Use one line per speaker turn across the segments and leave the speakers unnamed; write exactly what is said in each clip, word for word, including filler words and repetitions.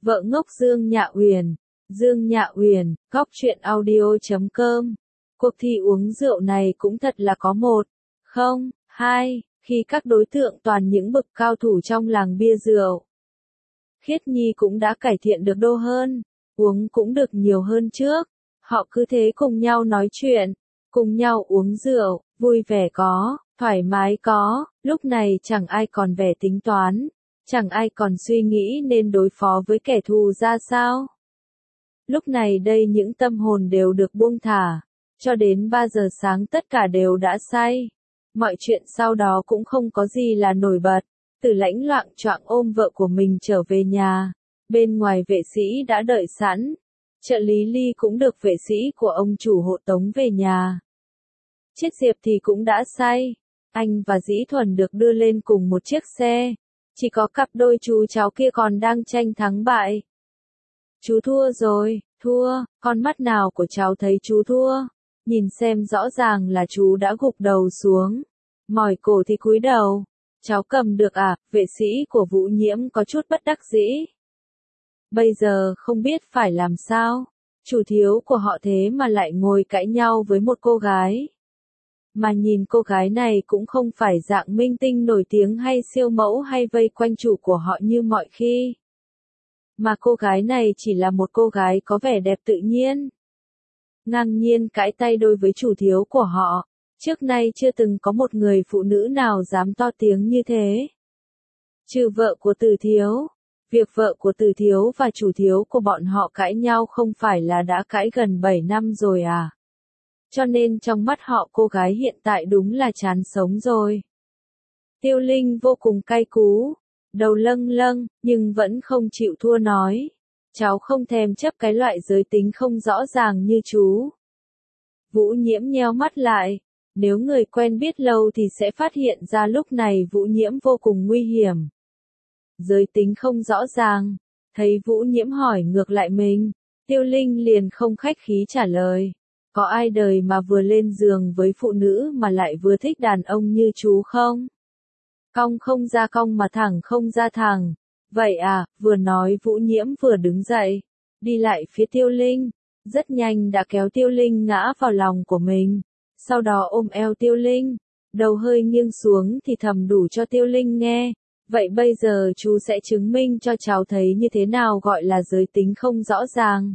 Vợ ngốc Dương Nhạ Uyển, Dương Nhạ Uyển, góc truyện audio chấm com. Cuộc thi uống rượu này cũng thật là có một, không, hai, khi các đối tượng toàn những bậc cao thủ trong làng bia rượu. Khiết Nhi cũng đã cải thiện được đô hơn, uống cũng được nhiều hơn trước. Họ cứ thế cùng nhau nói chuyện, cùng nhau uống rượu, vui vẻ có, thoải mái có, lúc này chẳng ai còn vẻ tính toán, chẳng ai còn suy nghĩ nên đối phó với kẻ thù ra sao. Lúc này đây những tâm hồn đều được buông thả, cho đến ba giờ sáng tất cả đều đã say. Mọi chuyện sau đó cũng không có gì là nổi bật. Tử Lãnh loạng choạng ôm vợ của mình trở về nhà. Bên ngoài vệ sĩ đã đợi sẵn. Trợ lý Ly cũng được vệ sĩ của ông chủ hộ tống về nhà. Chiết Diệp thì cũng đã say. Anh và Dĩ Thuần được đưa lên cùng một chiếc xe. Chỉ có cặp đôi chú cháu kia còn đang tranh thắng bại. Chú thua rồi, thua, con mắt nào của cháu thấy chú thua. Nhìn xem rõ ràng là chú đã gục đầu xuống. Mỏi cổ thì cúi đầu. Cháu cầm được à, vệ sĩ của Vũ Nhiễm có chút bất đắc dĩ. Bây giờ không biết phải làm sao. Chủ thiếu của họ thế mà lại ngồi cãi nhau với một cô gái. Mà nhìn cô gái này cũng không phải dạng minh tinh nổi tiếng hay siêu mẫu hay vây quanh chủ của họ như mọi khi. Mà cô gái này chỉ là một cô gái có vẻ đẹp tự nhiên. Ngang nhiên cãi tay đôi với chủ thiếu của họ. Trước nay chưa từng có một người phụ nữ nào dám to tiếng như thế. Trừ vợ của Từ Thiếu. Việc vợ của Từ Thiếu và chủ thiếu của bọn họ cãi nhau không phải là đã cãi gần bảy năm rồi à. Cho nên trong mắt họ cô gái hiện tại đúng là chán sống rồi. Tiêu Linh vô cùng cay cú. Đầu lâng lâng, nhưng vẫn không chịu thua nói. Cháu không thèm chấp cái loại giới tính không rõ ràng như chú. Vũ Nhiễm nheo mắt lại. Nếu người quen biết lâu thì sẽ phát hiện ra lúc này Vũ Nhiễm vô cùng nguy hiểm. Giới tính không rõ ràng. Thấy Vũ Nhiễm hỏi ngược lại mình. Tiêu Linh liền không khách khí trả lời. Có ai đời mà vừa lên giường với phụ nữ mà lại vừa thích đàn ông như chú không? Cong không ra cong mà thẳng không ra thẳng. Vậy à, vừa nói Vũ Nhiễm vừa đứng dậy. Đi lại phía Tiêu Linh. Rất nhanh đã kéo Tiêu Linh ngã vào lòng của mình. Sau đó ôm eo Tiêu Linh. Đầu hơi nghiêng xuống thì thầm đủ cho Tiêu Linh nghe. Vậy bây giờ chú sẽ chứng minh cho cháu thấy như thế nào gọi là giới tính không rõ ràng.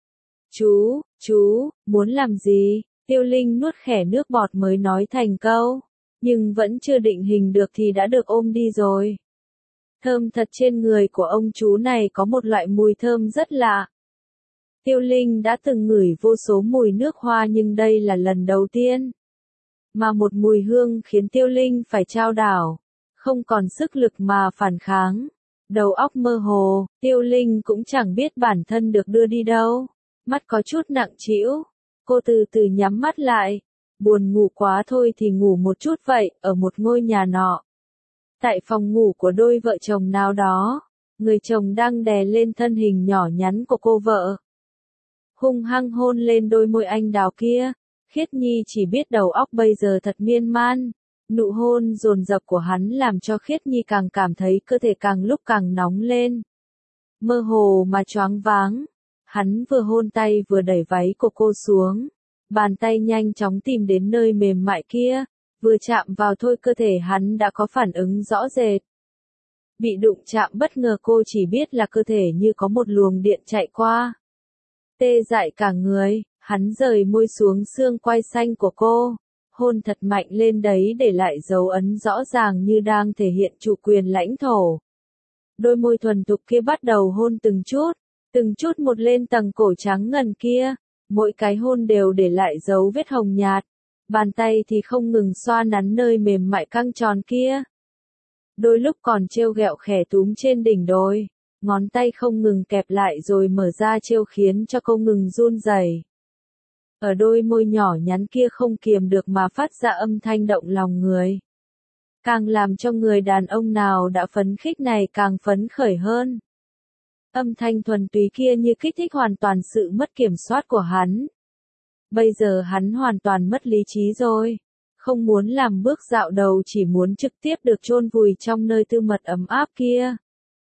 Chú, chú, muốn làm gì? Tiêu Linh nuốt khẻ nước bọt mới nói thành câu. Nhưng vẫn chưa định hình được thì đã được ôm đi rồi. Thơm thật, trên người của ông chú này có một loại mùi thơm rất lạ. Tiêu Linh đã từng ngửi vô số mùi nước hoa nhưng đây là lần đầu tiên. Mà một mùi hương khiến Tiêu Linh phải chao đảo. Không còn sức lực mà phản kháng. Đầu óc mơ hồ, Tiêu Linh cũng chẳng biết bản thân được đưa đi đâu. Mắt có chút nặng trĩu. Cô từ từ nhắm mắt lại. Buồn ngủ quá thôi thì ngủ một chút vậy, ở một ngôi nhà nọ. Tại phòng ngủ của đôi vợ chồng nào đó, người chồng đang đè lên thân hình nhỏ nhắn của cô vợ. Hung hăng hôn lên đôi môi anh đào kia. Khiết Nhi chỉ biết đầu óc bây giờ thật miên man. Nụ hôn dồn dập của hắn làm cho Khiết Nhi càng cảm thấy cơ thể càng lúc càng nóng lên. Mơ hồ mà choáng váng. Hắn vừa hôn tay vừa đẩy váy của cô xuống. Bàn tay nhanh chóng tìm đến nơi mềm mại kia. Vừa chạm vào thôi cơ thể hắn đã có phản ứng rõ rệt. Bị đụng chạm bất ngờ cô chỉ biết là cơ thể như có một luồng điện chạy qua. Tê dại cả người, hắn rời môi xuống xương quai xanh của cô. Hôn thật mạnh lên đấy để lại dấu ấn rõ ràng như đang thể hiện chủ quyền lãnh thổ. Đôi môi thuần thục kia bắt đầu hôn từng chút, từng chút một lên tầng cổ trắng ngần kia. Mỗi cái hôn đều để lại dấu vết hồng nhạt. Bàn tay thì không ngừng xoa nắn nơi mềm mại căng tròn kia. Đôi lúc còn trêu ghẹo khẽ túm trên đỉnh đồi. Ngón tay không ngừng kẹp lại rồi mở ra trêu khiến cho cô ngừng run rẩy. Ở đôi môi nhỏ nhắn kia không kiềm được mà phát ra âm thanh động lòng người. Càng làm cho người đàn ông nào đã phấn khích này càng phấn khởi hơn. Âm thanh thuần túy kia như kích thích hoàn toàn sự mất kiểm soát của hắn. Bây giờ hắn hoàn toàn mất lý trí rồi. Không muốn làm bước dạo đầu, chỉ muốn trực tiếp được chôn vùi trong nơi tư mật ấm áp kia.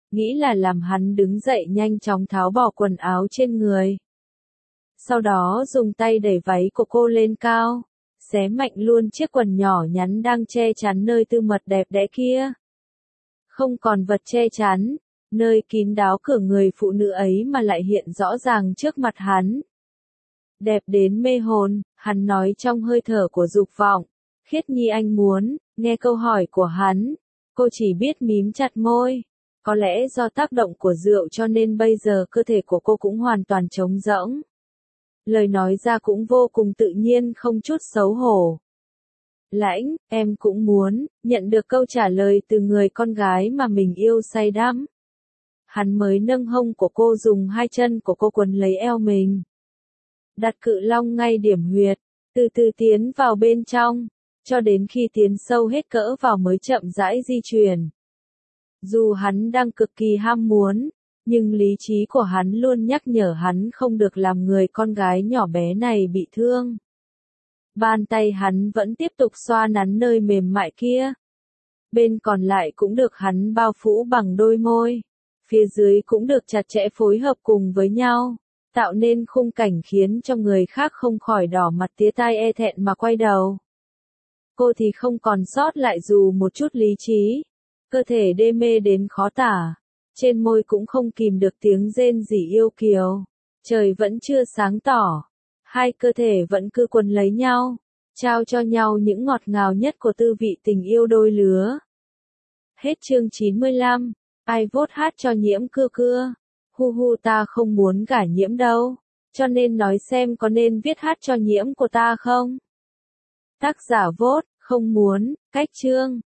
nghĩ là làm hắn đứng dậy nhanh chóng tháo bỏ quần áo trên người. Sau đó dùng tay đẩy váy của cô lên cao, xé mạnh luôn chiếc quần nhỏ nhắn đang che chắn nơi tư mật đẹp đẽ kia. Không còn vật che chắn, nơi kín đáo cửa người phụ nữ ấy mà lại hiện rõ ràng trước mặt hắn. Đẹp đến mê hồn, hắn nói trong hơi thở của dục vọng. Khiết Nhi anh muốn, nghe câu hỏi của hắn, cô chỉ biết mím chặt môi. Có lẽ do tác động của rượu cho nên bây giờ cơ thể của cô cũng hoàn toàn trống rỗng. Lời nói ra cũng vô cùng tự nhiên không chút xấu hổ. Lãnh, em cũng muốn, nhận được câu trả lời từ người con gái mà mình yêu say đắm. Hắn mới nâng hông của cô dùng hai chân của cô quấn lấy eo mình. Đặt cự long ngay điểm huyệt, từ từ tiến vào bên trong, cho đến khi tiến sâu hết cỡ vào mới chậm rãi di chuyển. Dù hắn đang cực kỳ ham muốn, nhưng lý trí của hắn luôn nhắc nhở hắn không được làm người con gái nhỏ bé này bị thương. Bàn tay hắn vẫn tiếp tục xoa nắn nơi mềm mại kia. Bên còn lại cũng được hắn bao phủ bằng đôi môi. Phía dưới cũng được chặt chẽ phối hợp cùng với nhau, tạo nên khung cảnh khiến cho người khác không khỏi đỏ mặt tía tai e thẹn mà quay đầu. Cô thì không còn sót lại dù một chút lý trí. Cơ thể đê mê đến khó tả. Trên môi cũng không kìm được tiếng rên rỉ yêu kiều. Trời vẫn chưa sáng tỏ. Hai cơ thể vẫn cứ quấn lấy nhau, trao cho nhau những ngọt ngào nhất của tư vị tình yêu đôi lứa. Hết chương chín mươi lăm. Ai vote hát cho Nhiễm cưa cưa? Hu hu ta không muốn gả Nhiễm đâu. Cho nên nói xem có nên viết hát cho Nhiễm của ta không? Tác giả vote, không muốn, cách chương.